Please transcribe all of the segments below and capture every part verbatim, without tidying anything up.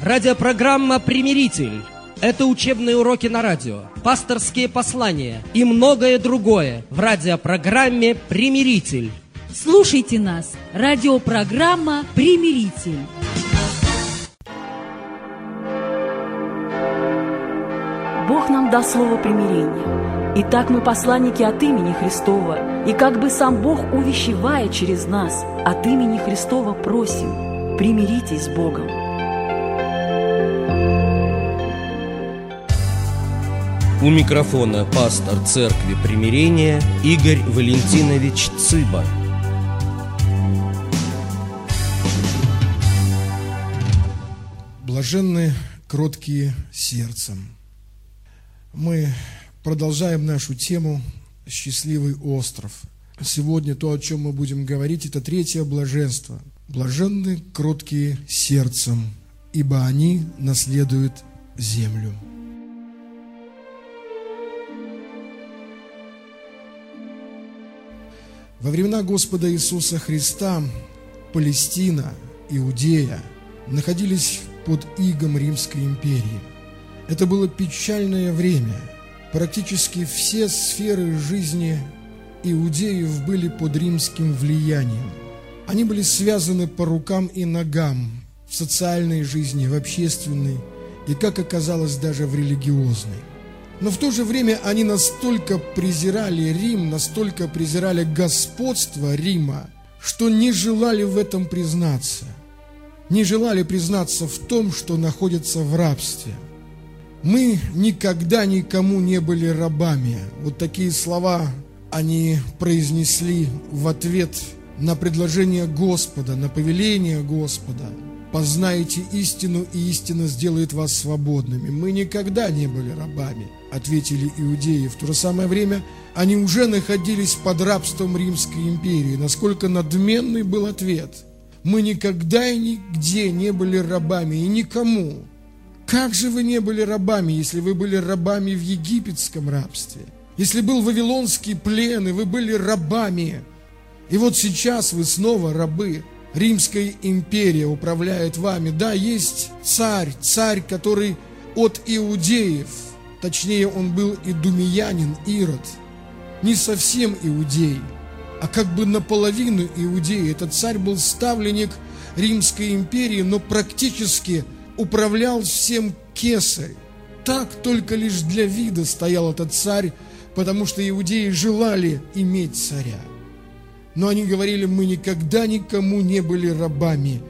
Радиопрограмма «Примиритель». Это учебные уроки на радио, пасторские послания и многое другое в радиопрограмме «Примиритель». Слушайте нас. Радиопрограмма «Примиритель». Бог нам дал слово примирения. Итак, мы посланники от имени Христова, и как бы сам Бог, увещевая через нас, от имени Христова просим: примиритесь с Богом. У микрофона пастор Церкви Примирения Игорь Валентинович Цыба. Блаженны кроткие сердцем. Мы продолжаем нашу тему «Счастливый остров». Сегодня то, о чем мы будем говорить, это третье блаженство. Блаженны кроткие сердцем, ибо они наследуют землю. Во времена Господа Иисуса Христа Палестина, Иудея находились под игом Римской империи. Это было печальное время. Практически все сферы жизни иудеев были под римским влиянием. Они были связаны по рукам и ногам в социальной жизни, в общественной и, как оказалось, даже в религиозной. Но в то же время они настолько презирали Рим, настолько презирали господство Рима, что не желали в этом признаться. Не желали признаться в том, что находятся в рабстве. Мы никогда никому не были рабами. Вот такие слова они произнесли в ответ на предложение Господа, на повеление Господа. «Познайте истину, и истина сделает вас свободными». Мы никогда не были рабами, ответили иудеи. В то же самое время они уже находились под рабством Римской империи. Насколько надменный был ответ. Мы никогда и нигде не были рабами, и никому. Как же вы не были рабами, если вы были рабами в египетском рабстве? Если был вавилонский плен, и вы были рабами? И вот сейчас вы снова рабы. Римская империя управляет вами. Да, есть царь, царь, который от иудеев, точнее, он был идумеянин, Ирод, не совсем иудей, а как бы наполовину иудей. Этот царь был ставленник Римской империи, но практически управлял всем кесарь. Так только лишь для вида стоял этот царь, потому что иудеи желали иметь царя. Но они говорили: мы никогда никому не были рабами.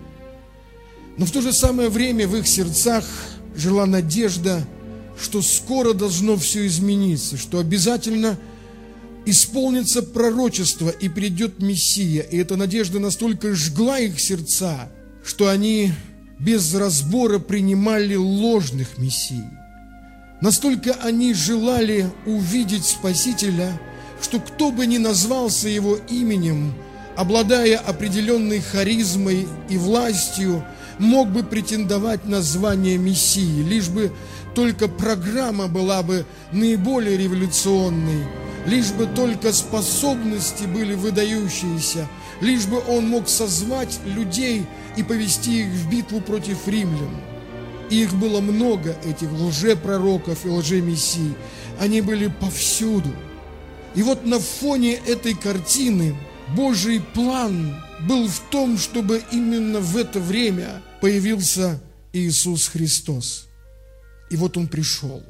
Но в то же самое время в их сердцах жила надежда, что скоро должно все измениться, что обязательно исполнится пророчество и придет Мессия. И эта надежда настолько жгла их сердца, что они без разбора принимали ложных мессий. Настолько они желали увидеть Спасителя, что кто бы ни назвался его именем, обладая определенной харизмой и властью, мог бы претендовать на звание Мессии, лишь бы только программа была бы наиболее революционной, лишь бы только способности были выдающиеся, лишь бы он мог созвать людей и повести их в битву против римлян. И их было много, этих лжепророков и лжемессий. Они были повсюду. И вот на фоне этой картины Божий план был в том, чтобы именно в это время появился Иисус Христос. И вот Он пришел.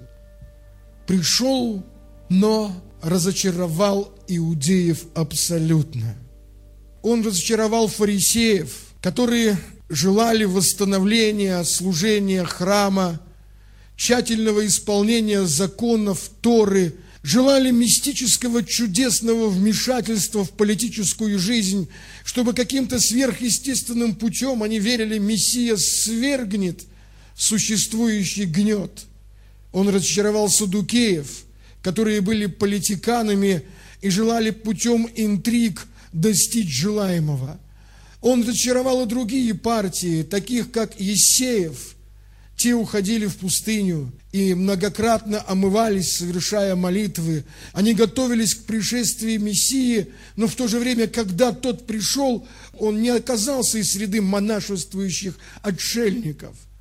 Пришел, но разочаровал иудеев абсолютно. Он разочаровал фарисеев, которые желали восстановления служения храма, тщательного исполнения законов Торы, желали мистического чудесного вмешательства в политическую жизнь, чтобы каким-то сверхъестественным путем они верили, Мессия свергнет существующий гнет. Он разочаровал саддукеев, которые были политиканами и желали путем интриг достичь желаемого. Он разочаровал и другие партии, таких как Ессеев. Те уходили в пустыню и многократно омывались, совершая молитвы. Они готовились к пришествию Мессии, но в то же время, когда тот пришел, он не оказался из среды монашествующих отшельников.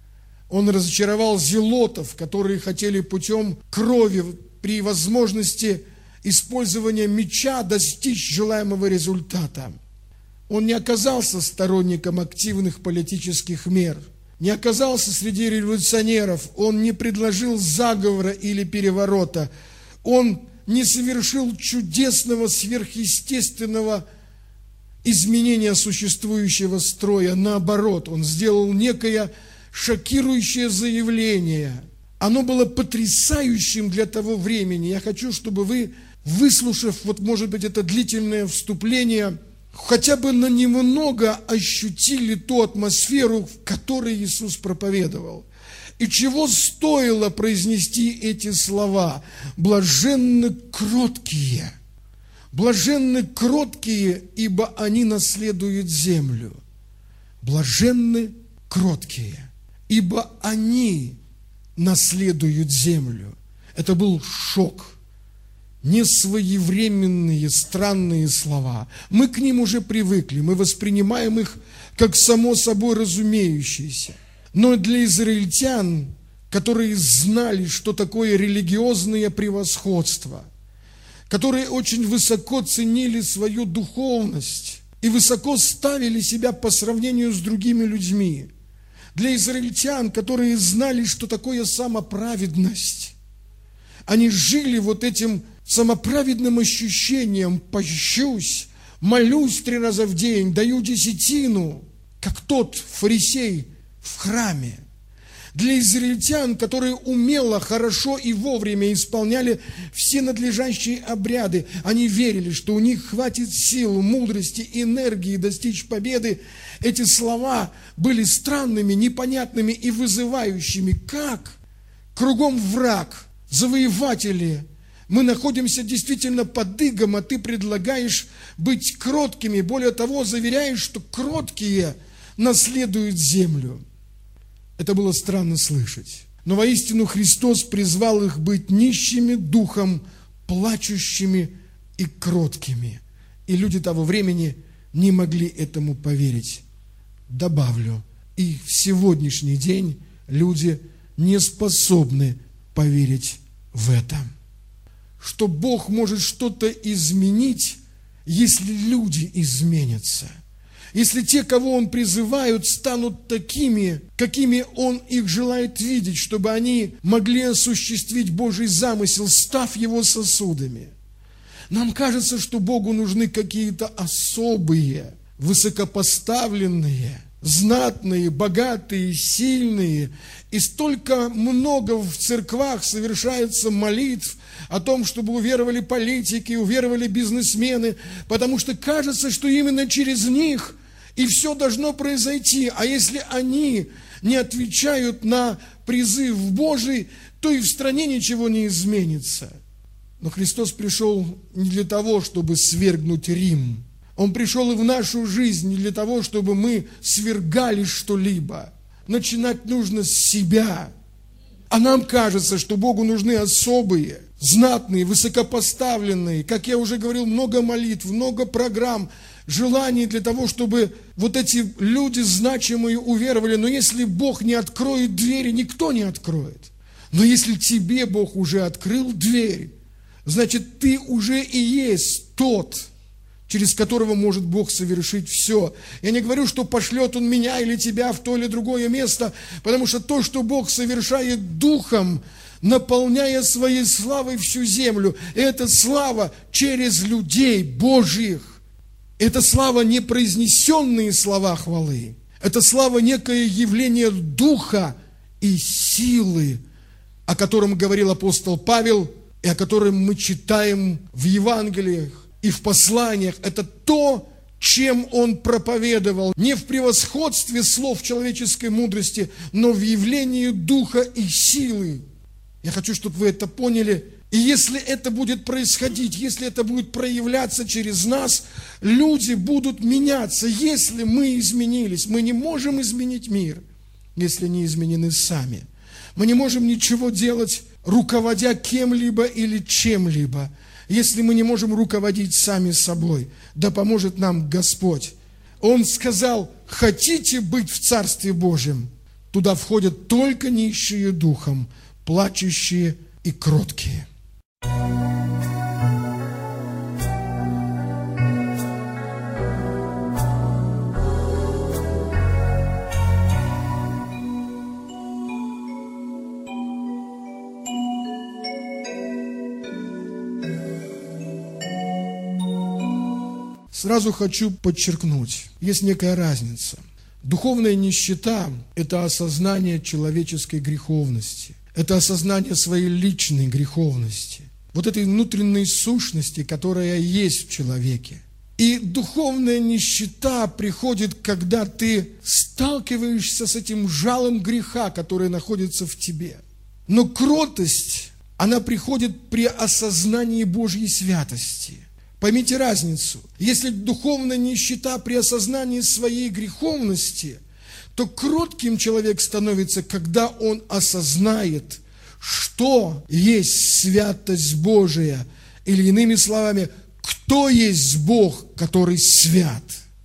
Он разочаровал зелотов, которые хотели путем крови при возможности использования меча достичь желаемого результата. Он не оказался сторонником активных политических мер, не оказался среди революционеров, он не предложил заговора или переворота, он не совершил чудесного сверхъестественного изменения существующего строя. Наоборот, он сделал некое шокирующее заявление. Оно было потрясающим для того времени. Я хочу, чтобы вы, выслушав, вот может быть, это длительное вступление, хотя бы на немного ощутили ту атмосферу, в которой Иисус проповедовал. И чего стоило произнести эти слова? Блаженны кроткие, блаженны кроткие, ибо они наследуют землю. Блаженны кроткие, ибо они наследуют землю. Это был шок. Несвоевременные, странные слова. Мы к ним уже привыкли, мы воспринимаем их как само собой разумеющиеся. Но для израильтян, которые знали, что такое религиозное превосходство, которые очень высоко ценили свою духовность и высоко ставили себя по сравнению с другими людьми, для израильтян, которые знали, что такое самоправедность, они жили вот этим самоправедным ощущением: пощусь, молюсь три раза в день, даю десятину, как тот фарисей в храме. Для израильтян, которые умело, хорошо и вовремя исполняли все надлежащие обряды, они верили, что у них хватит сил, мудрости, энергии достичь победы. Эти слова были странными, непонятными и вызывающими. Как? Кругом враг, завоеватели. Мы находимся действительно под игом, а ты предлагаешь быть кроткими. Более того, заверяешь, что кроткие наследуют землю. Это было странно слышать. Но воистину Христос призвал их быть нищими духом, плачущими и кроткими. И люди того времени не могли этому поверить. Добавлю, и в сегодняшний день люди не способны поверить в это. Что Бог может что-то изменить, если люди изменятся. Если те, кого Он призывает, станут такими, какими Он их желает видеть, чтобы они могли осуществить Божий замысел, став Его сосудами. Нам кажется, что Богу нужны какие-то особые, высокопоставленные, знатные, богатые, сильные. И столько много в церквах совершается молитв о том, чтобы уверовали политики, уверовали бизнесмены, потому что кажется, что именно через них и все должно произойти. А если они не отвечают на призыв Божий, то и в стране ничего не изменится. Но Христос пришел не для того, чтобы свергнуть Рим. Он пришел и в нашу жизнь не для того, чтобы мы свергали что-либо. Начинать нужно с себя. А нам кажется, что Богу нужны особые, знатные, высокопоставленные, как я уже говорил, много молитв, много программ, желаний для того, чтобы вот эти люди значимые уверовали. Но если Бог не откроет двери, никто не откроет. Но если тебе Бог уже открыл дверь, значит, ты уже и есть тот, через которого может Бог совершить все. Я не говорю, что пошлет Он меня или тебя в то или другое место, потому что то, что Бог совершает Духом, наполняя своей славой всю землю, это слава через людей Божьих. Это слава не произнесенные слова хвалы, это слава некое явление Духа и силы, о котором говорил апостол Павел и о котором мы читаем в Евангелиях и в посланиях. Это то, чем он проповедовал, не в превосходстве слов человеческой мудрости, но в явлении Духа и силы. Я хочу, чтобы вы это поняли. И если это будет происходить, если это будет проявляться через нас, люди будут меняться, если мы изменились. Мы не можем изменить мир, если не изменены сами. Мы не можем ничего делать, руководя кем-либо или чем-либо, если мы не можем руководить сами собой. Да поможет нам Господь. Он сказал: хотите быть в Царстве Божьем, туда входят только нищие духом, плачущие и кроткие. Сразу хочу подчеркнуть, есть некая разница. Духовная нищета – это осознание человеческой греховности, это осознание своей личной греховности, вот этой внутренней сущности, которая есть в человеке. И духовная нищета приходит, когда ты сталкиваешься с этим жалом греха, который находится в тебе. Но кротость, она приходит при осознании Божьей святости. Поймите разницу. Если духовная нищета при осознании своей греховности, то кротким человек становится, когда он осознает, что есть святость Божия, или иными словами, кто есть Бог, который свят.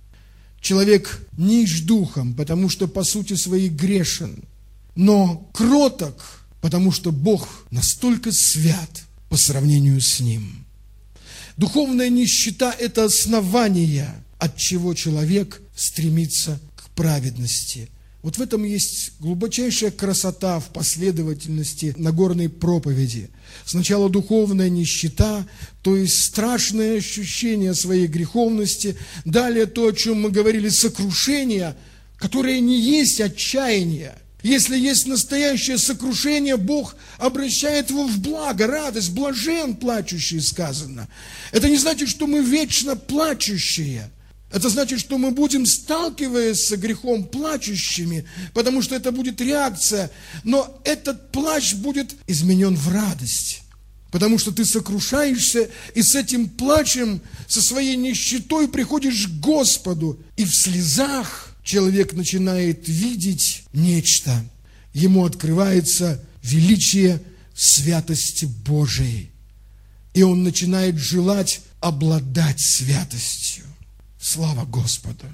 Человек нищ духом, потому что по сути своей грешен, но кроток, потому что Бог настолько свят по сравнению с ним. Духовная нищета – это основание, от чего человек стремится к праведности. Вот в этом есть глубочайшая красота в последовательности Нагорной проповеди. Сначала духовная нищета, то есть страшное ощущение своей греховности. Далее то, о чем мы говорили, сокрушение, которое не есть отчаяние. Если есть настоящее сокрушение, Бог обращает его в благо, радость, блажен плачущий, сказано. Это не значит, что мы вечно плачущие. Это значит, что мы будем, сталкиваясь с грехом, плачущими, потому что это будет реакция. Но этот плач будет изменен в радость, потому что ты сокрушаешься, и с этим плачем, со своей нищетой приходишь к Господу, и в слезах человек начинает видеть нечто. Ему открывается величие святости Божией. И он начинает желать обладать святостью. Слава Господу!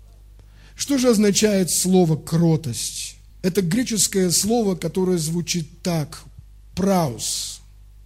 Что же означает слово «кротость»? Это греческое слово, которое звучит так – «праус».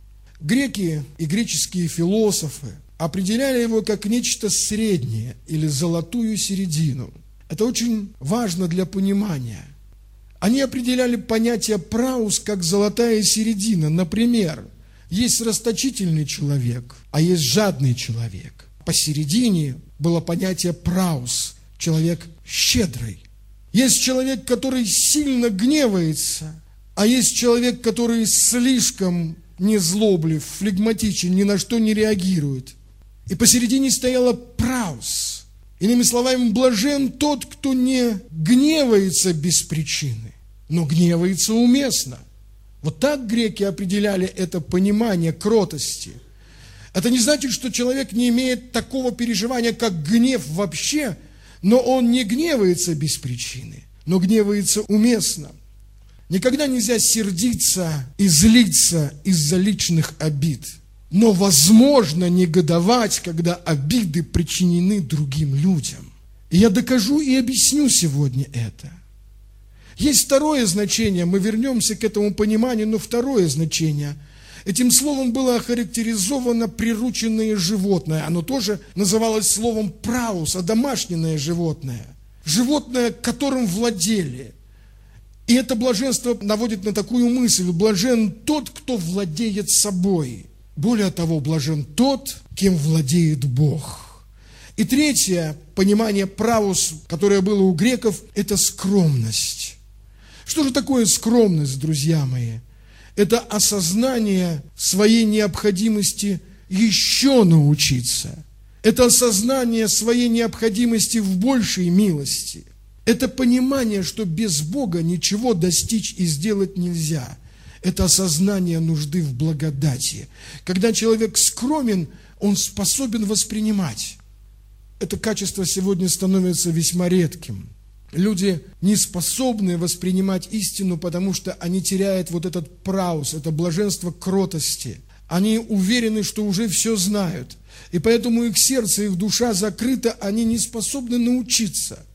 Греки и греческие философы определяли его как нечто среднее или золотую середину. Это очень важно для понимания. Они определяли понятие «праус» как золотая середина. Например, есть расточительный человек, а есть жадный человек. Посередине было понятие «праус» – человек щедрый. Есть человек, который сильно гневается, а есть человек, который слишком незлоблив, флегматичен, ни на что не реагирует. И посередине стояла «праус». Иными словами, блажен тот, кто не гневается без причины, но гневается уместно. Вот так греки определяли это понимание кротости. Это не значит, что человек не имеет такого переживания, как гнев вообще, но он не гневается без причины, но гневается уместно. Никогда нельзя сердиться и злиться из-за личных обид. Но возможно негодовать, когда обиды причинены другим людям. И я докажу и объясню сегодня это. Есть второе значение, мы вернемся к этому пониманию, но второе значение. Этим словом было охарактеризовано прирученное животное. Оно тоже называлось словом «праус», одомашненное животное. Животное, которым владели. И это блаженство наводит на такую мысль: блажен тот, кто владеет собой. Более того, блажен тот, кем владеет Бог. И третье понимание «праус», которое было у греков, это скромность. Что же такое скромность, друзья мои? Это осознание своей необходимости еще научиться. Это осознание своей необходимости в большей милости. Это понимание, что без Бога ничего достичь и сделать нельзя. Это осознание нужды в благодати. Когда человек скромен, он способен воспринимать. Это качество сегодня становится весьма редким. Люди не способны воспринимать истину, потому что они теряют вот этот праус, это блаженство кротости. Они уверены, что уже все знают. И поэтому их сердце, их душа закрыта, они не способны научиться.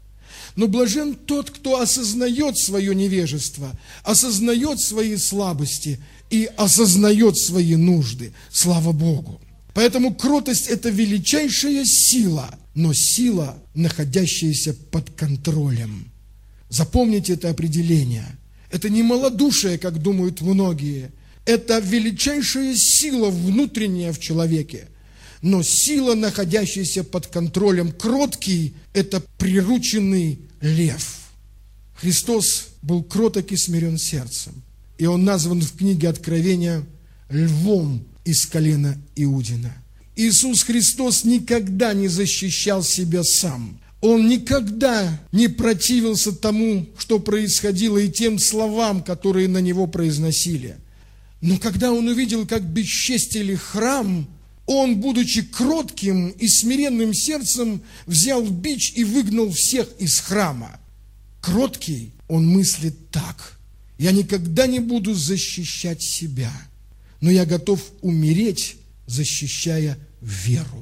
Но блажен тот, кто осознает свое невежество, осознает свои слабости и осознает свои нужды. Слава Богу! Поэтому кротость – это величайшая сила, но сила, находящаяся под контролем. Запомните это определение. Это не малодушие, как думают многие. Это величайшая сила внутренняя в человеке, но сила, находящаяся под контролем. Кроткий – это прирученный лев. Христос был кроток и смирен сердцем, и Он назван в книге Откровения львом из колена Иудина. Иисус Христос никогда не защищал себя сам. Он никогда не противился тому, что происходило, и тем словам, которые на Него произносили. Но когда Он увидел, как бесчестили храм, Он, будучи кротким и смиренным сердцем, взял бич и выгнал всех из храма. Кроткий, он мыслит так: я никогда не буду защищать себя, но я готов умереть, защищая веру.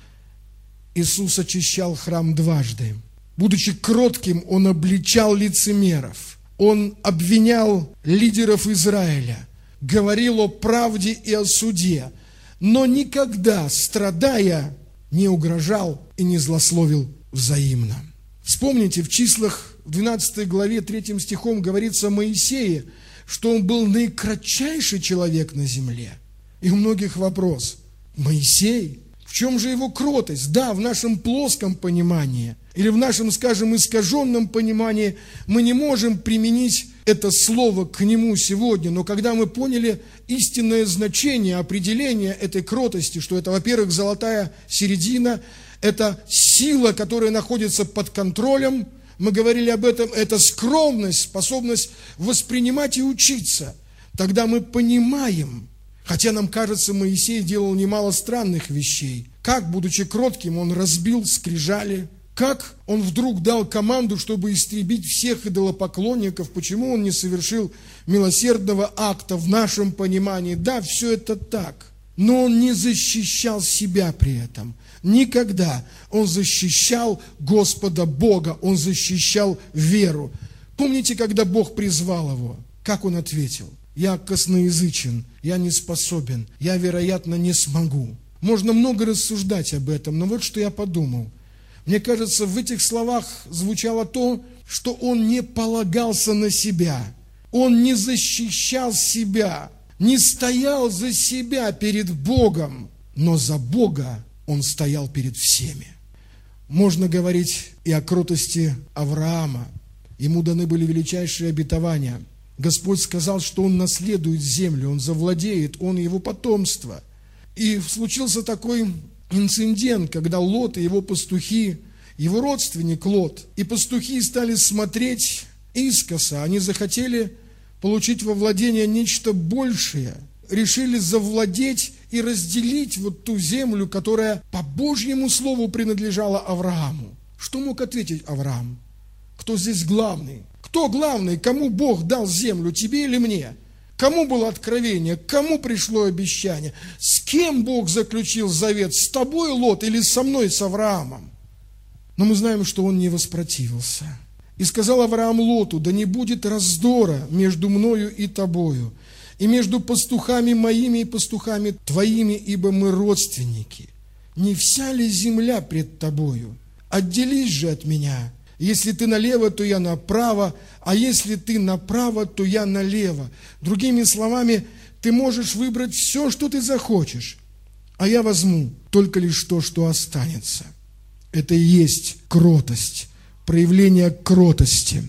Иисус очищал храм дважды. Будучи кротким, Он обличал лицемеров. Он обвинял лидеров Израиля, говорил о правде и о суде, но никогда, страдая, не угрожал и не злословил взаимно. Вспомните, в Числах в двенадцатой главе третьим стихом говорится о Моисее, что он был наикратчайший человек на земле. И у многих вопрос: Моисей? В чем же его кротость? Да, в нашем плоском понимании или в нашем, скажем, искаженном понимании мы не можем применить это слово к нему сегодня, но когда мы поняли истинное значение, определение этой кротости, что это, во-первых, золотая середина, это сила, которая находится под контролем, мы говорили об этом, это скромность, способность воспринимать и учиться, тогда мы понимаем. Хотя нам кажется, Моисей делал немало странных вещей. Как, будучи кротким, он разбил скрижали? Как он вдруг дал команду, чтобы истребить всех идолопоклонников? Почему он не совершил милосердного акта в нашем понимании? Да, все это так. Но он не защищал себя при этом. Никогда. Он защищал Господа Бога. Он защищал веру. Помните, когда Бог призвал его? Как он ответил? Я косноязычен, я не способен, я, вероятно, не смогу. Можно много рассуждать об этом, но вот что я подумал. Мне кажется, в этих словах звучало то, что он не полагался на себя, он не защищал себя, не стоял за себя перед Богом, но за Бога он стоял перед всеми. Можно говорить и о кротости Авраама. Ему даны были величайшие обетования. Господь сказал, что он наследует землю, он завладеет, он и его потомство. И случился такой инцидент, когда Лот и его пастухи, его родственник Лот, и пастухи стали смотреть искоса. Они захотели получить во владение нечто большее, решили завладеть и разделить вот ту землю, которая по Божьему слову принадлежала Аврааму. Что мог ответить Авраам? Кто здесь главный? Кто главный? Кому Бог дал землю, тебе или мне? Кому было откровение? Кому пришло обещание? С кем Бог заключил завет? С тобой, Лот, или со мной, с Авраамом? Но мы знаем, что он не воспротивился. И сказал Авраам Лоту: да не будет раздора между мною и тобою, и между пастухами моими и пастухами твоими, ибо мы родственники. Не вся ли земля пред тобою? Отделись же от меня. Если ты налево, то я направо, а если ты направо, то я налево. Другими словами, ты можешь выбрать все, что ты захочешь, а я возьму только лишь то, что останется. Это и есть кротость, проявление кротости.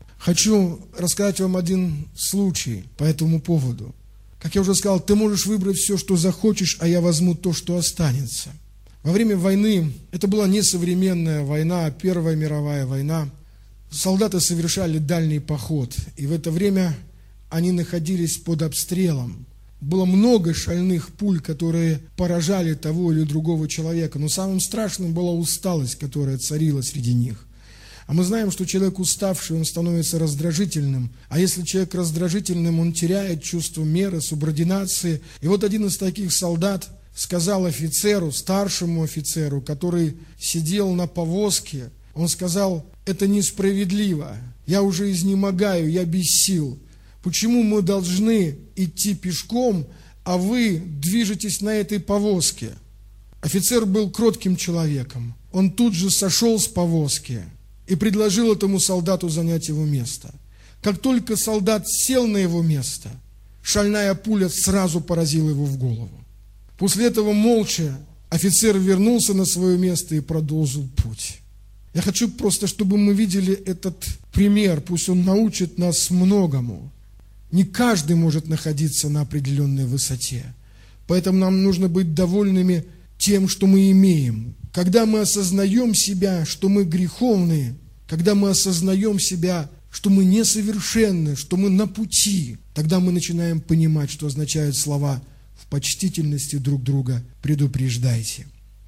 Хочу рассказать вам один случай по этому поводу. Как я уже сказал, ты можешь выбрать все, что захочешь, а я возьму то, что останется. Во время войны, это была не современная война, а Первая мировая война, солдаты совершали дальний поход, и в это время они находились под обстрелом. Было много шальных пуль, которые поражали того или другого человека, но самым страшным была усталость, которая царила среди них. А мы знаем, что человек уставший, он становится раздражительным, а если человек раздражительным, он теряет чувство меры, субординации. И вот один из таких солдат сказал офицеру, старшему офицеру, который сидел на повозке, он сказал: это несправедливо. Я уже изнемогаю, я без сил. Почему мы должны идти пешком, а вы движетесь на этой повозке?» Офицер был кротким человеком. Он тут же сошел с повозки и предложил этому солдату занять его место. Как только солдат сел на его место, шальная пуля сразу поразила его в голову. После этого молча офицер вернулся на свое место и продолжил путь. Я хочу просто, чтобы мы видели этот пример, пусть он научит нас многому. Не каждый может находиться на определенной высоте, поэтому нам нужно быть довольными тем, что мы имеем. Когда мы осознаем себя, что мы греховные, когда мы осознаем себя, что мы несовершенны, что мы на пути, тогда мы начинаем понимать, что означают слова «в почтительности друг друга предупреждайте».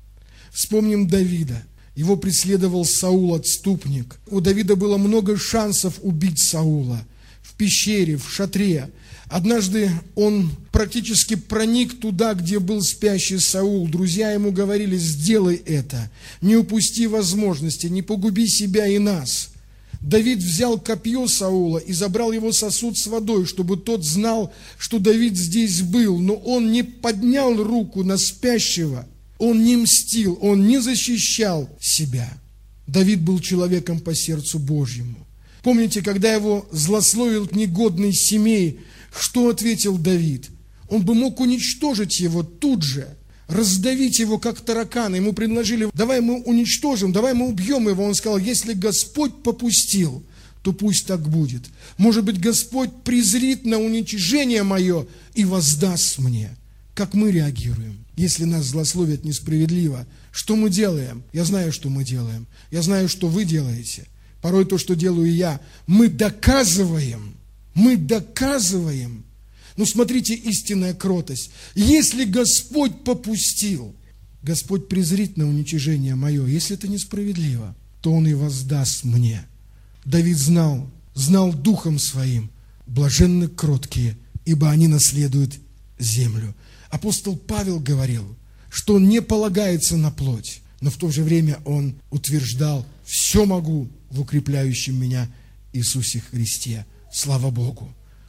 Вспомним Давида. Его преследовал Саул, отступник. У Давида было много шансов убить Саула. В пещере, в шатре. Однажды он практически проник туда, где был спящий Саул. Друзья ему говорили: сделай это, не упусти возможности, не погуби себя и нас. Давид взял копье Саула и забрал его сосуд с водой, чтобы тот знал, что Давид здесь был. Но он не поднял руку на спящего, он не мстил, он не защищал себя. Давид был человеком по сердцу Божьему. Помните, когда его злословил негодный Семей, что ответил Давид? Он бы мог уничтожить его тут же, раздавить его, как таракана. Ему предложили: давай мы уничтожим, давай мы убьем его. Он сказал: если Господь попустил, то пусть так будет. Может быть, Господь презрит на уничижение мое и воздаст мне. Как мы реагируем, если нас злословят несправедливо? Что мы делаем? Я знаю, что мы делаем. Я знаю, что вы делаете. Порой то, что делаю я, мы доказываем, мы доказываем. Ну, смотрите, истинная кротость. Если Господь попустил, Господь презрит на уничижение мое. Если это несправедливо, то Он и воздаст мне. Давид знал, знал духом своим: блаженны кроткие, ибо они наследуют землю. Апостол Павел говорил, что он не полагается на плоть, но в то же время он утверждал: все могу в укрепляющем меня Иисусе Христе. Слава Богу!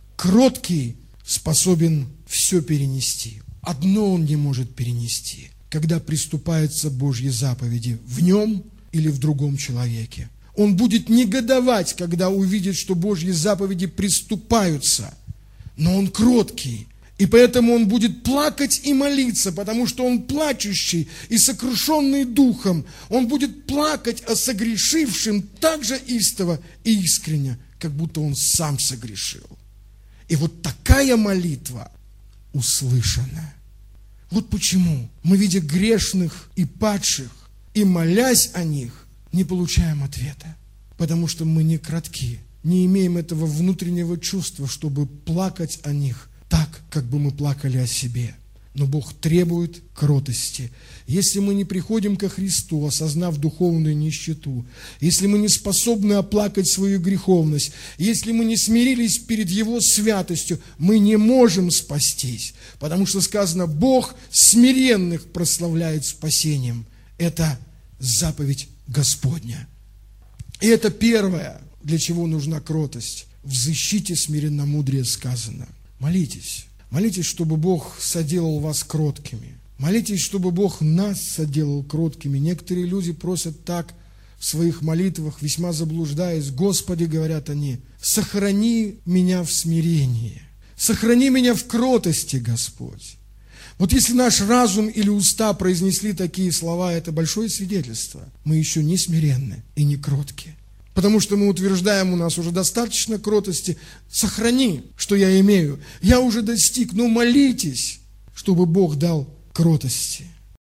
Кроткий способен все перенести. Одно он не может перенести: когда приступаются Божьи заповеди в нем или в другом человеке. Он будет негодовать, когда увидит, что Божьи заповеди приступаются. Но он кроткий. И поэтому он будет плакать и молиться, потому что он плачущий и сокрушенный духом. Он будет плакать о согрешившем так же истово и искренне, как будто он сам согрешил. И вот такая молитва услышана. Вот почему мы, видя грешных и падших, и молясь о них, не получаем ответа. Потому что мы не кротки, не имеем этого внутреннего чувства, чтобы плакать о них так, как бы мы плакали о себе. Но Бог требует кротости. Если мы не приходим ко Христу, осознав духовную нищету, если мы не способны оплакать свою греховность, если мы не смирились перед Его святостью, мы не можем спастись. Потому что сказано: Бог смиренных прославляет спасением. Это заповедь Господня. И это первое, для чего нужна кротость. В защите смиренномудрия сказано. Молитесь. Молитесь, чтобы Бог соделал вас кроткими. Молитесь, чтобы Бог нас соделал кроткими. Некоторые люди просят так в своих молитвах, весьма заблуждаясь: Господи, говорят они, сохрани меня в смирении. Сохрани меня в кротости, Господь. Вот если наш разум или уста произнесли такие слова, это большое свидетельство. Мы еще не смиренны и не кротки. Потому что мы утверждаем: у нас уже достаточно кротости. Сохрани, что я имею. Я уже достиг. Но молитесь, чтобы Бог дал кротости.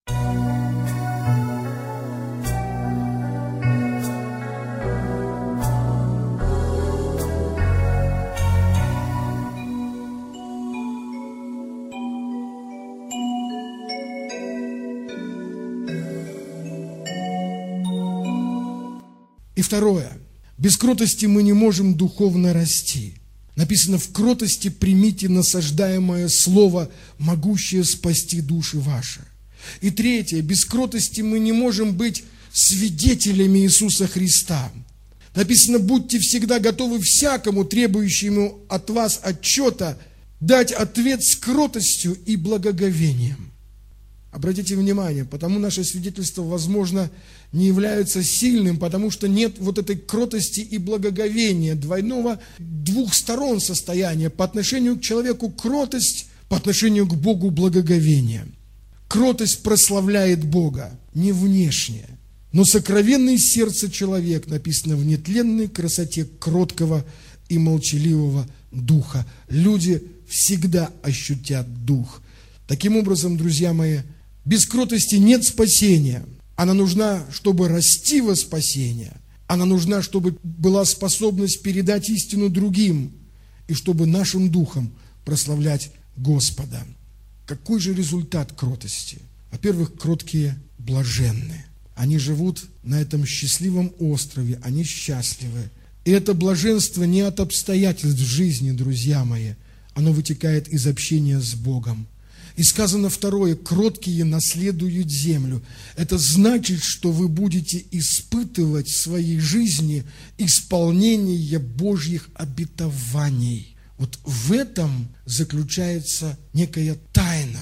И второе. Без кротости мы не можем духовно расти. Написано: в кротости примите насаждаемое слово, могущее спасти души ваши. И третье. Без кротости мы не можем быть свидетелями Иисуса Христа. Написано: будьте всегда готовы всякому, требующему от вас отчета, дать ответ с кротостью и благоговением. Обратите внимание, потому наше свидетельство, возможно, не является сильным, потому что нет вот этой кротости и благоговения, двойного, двух сторон состояния. По отношению к человеку кротость, по отношению к Богу благоговение. Кротость прославляет Бога, не внешне, но сокровенный сердце человек, написано, в нетленной красоте кроткого и молчаливого духа. Люди всегда ощутят дух. Таким образом, друзья мои, без кротости нет спасения. Она нужна, чтобы расти во спасение. Она нужна, чтобы была способность передать истину другим, и чтобы нашим духом прославлять Господа. Какой же результат кротости? Во-первых, кроткие блаженны. Они живут на этом счастливом острове, они счастливы. И это блаженство не от обстоятельств жизни, друзья мои. Оно вытекает из общения с Богом. И сказано второе: кроткие наследуют землю. Это значит, что вы будете испытывать в своей жизни исполнение Божьих обетований. Вот в этом заключается некая тайна.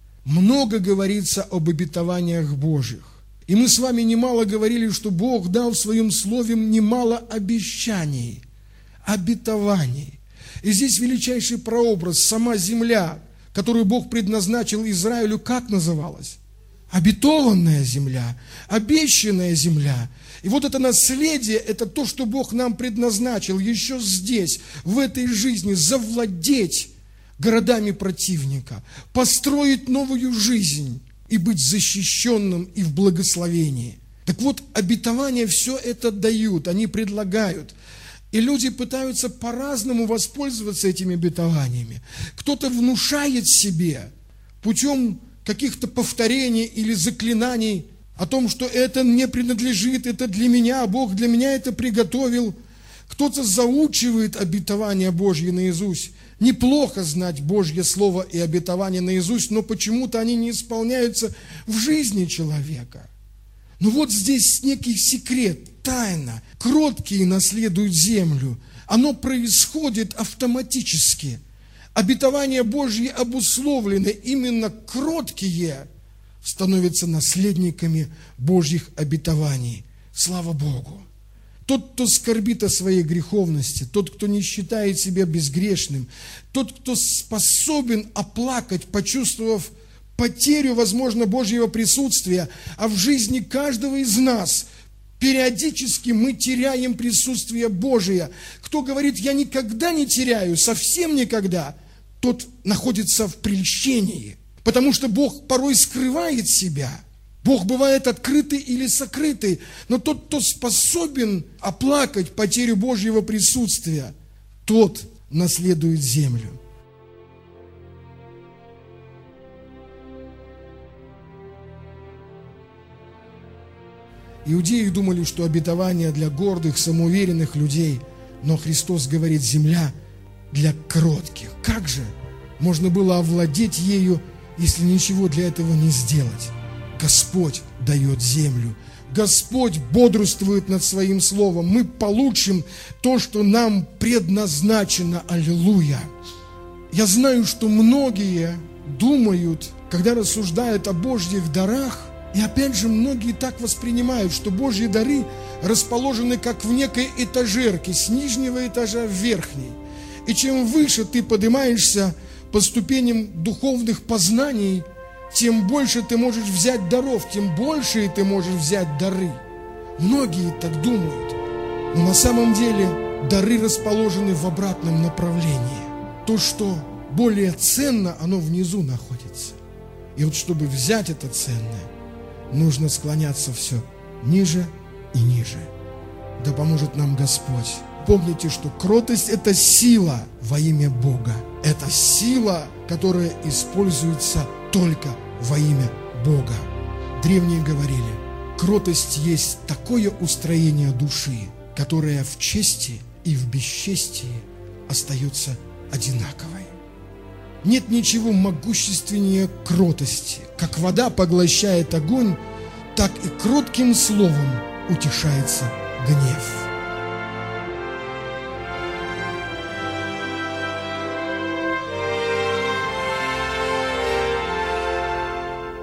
Много говорится об обетованиях Божьих. И мы с вами немало говорили, что Бог дал в Своем Слове немало обещаний, обетований. И здесь величайший прообраз, сама земля, которую Бог предназначил Израилю, как называлась? Обетованная земля, обещанная земля. И вот это наследие, это то, что Бог нам предназначил еще здесь, в этой жизни, завладеть городами противника, построить новую жизнь и быть защищенным и в благословении. Так вот, обетования все это дают, они предлагают. И люди пытаются по-разному воспользоваться этими обетованиями. Кто-то внушает себе путем каких-то повторений или заклинаний о том, что это мне принадлежит, это для меня, Бог для меня это приготовил. Кто-то заучивает обетования Божьи наизусть. Неплохо знать Божье Слово и обетования наизусть, но почему-то они не исполняются в жизни человека. Но вот здесь некий секрет, тайна. Кроткие наследуют землю. Оно происходит автоматически. Обетования Божьи обусловлены. Именно кроткие становятся наследниками Божьих обетований. Слава Богу! Тот, кто скорбит о своей греховности, тот, кто не считает себя безгрешным, тот, кто способен оплакать, почувствовав потерю, возможно, Божьего присутствия, а в жизни каждого из нас периодически мы теряем присутствие Божие. Кто говорит: я никогда не теряю, совсем никогда, тот находится в прельщении, потому что Бог порой скрывает себя. Бог бывает открытый или сокрытый, но тот, кто способен оплакать потерю Божьего присутствия, тот наследует землю. Иудеи думали, что обетование для гордых, самоуверенных людей, но Христос говорит: земля для кротких. Как же можно было овладеть ею, если ничего для этого не сделать? Господь дает землю. Господь бодрствует над Своим Словом. Мы получим то, что нам предназначено. Аллилуйя! Я знаю, что многие думают, когда рассуждают о Божьих дарах, и опять же многие так воспринимают, что Божьи дары расположены как в некой этажерке, с нижнего этажа в верхний. И чем выше ты поднимаешься по ступеням духовных познаний, тем больше ты можешь взять даров, тем больше ты можешь взять дары. Многие так думают, но на самом деле дары расположены в обратном направлении. То, что более ценно, оно внизу находится. И вот чтобы взять это ценное, нужно склоняться все ниже и ниже. Да поможет нам Господь. Помните, что кротость – это сила во имя Бога. Это сила, которая используется только во имя Бога. Древние говорили: кротость есть такое устроение души, которое в чести и в бесчестии остается одинаковой. Нет ничего могущественнее кротости. Как вода поглощает огонь, так и кротким словом утешается гнев.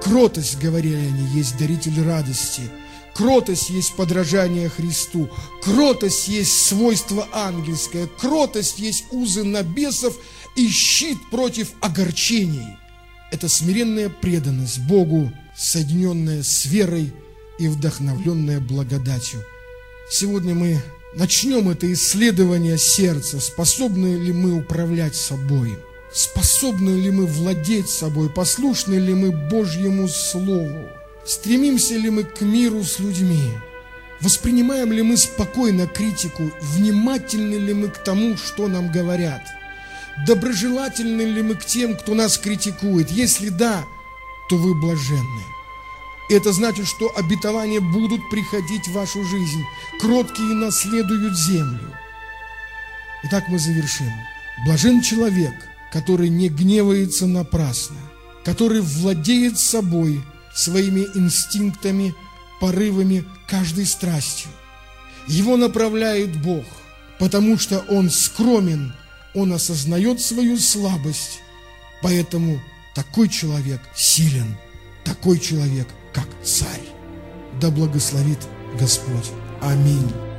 Кротость, говорили они, есть даритель радости. Кротость есть подражание Христу. Кротость есть свойство ангельское. Кротость есть узы на бесов и щит против огорчений. Это смиренная преданность Богу, соединенная с верой и вдохновленная благодатью. Сегодня мы начнем это исследование сердца. Способны ли мы управлять собой? Способны ли мы владеть собой? Послушны ли мы Божьему Слову? Стремимся ли мы к миру с людьми? Воспринимаем ли мы спокойно критику? Внимательны ли мы к тому, что нам говорят? Доброжелательны ли мы к тем, кто нас критикует? Если да, то вы блаженны. Это значит, что обетования будут приходить в вашу жизнь. Кроткие наследуют землю. Итак, мы завершим. Блажен человек, который не гневается напрасно, который владеет собой, своими инстинктами, порывами, каждой страстью. Его направляет Бог, потому что он скромен, он осознает свою слабость, поэтому такой человек силен, такой человек, как царь. Да благословит Господь. Аминь.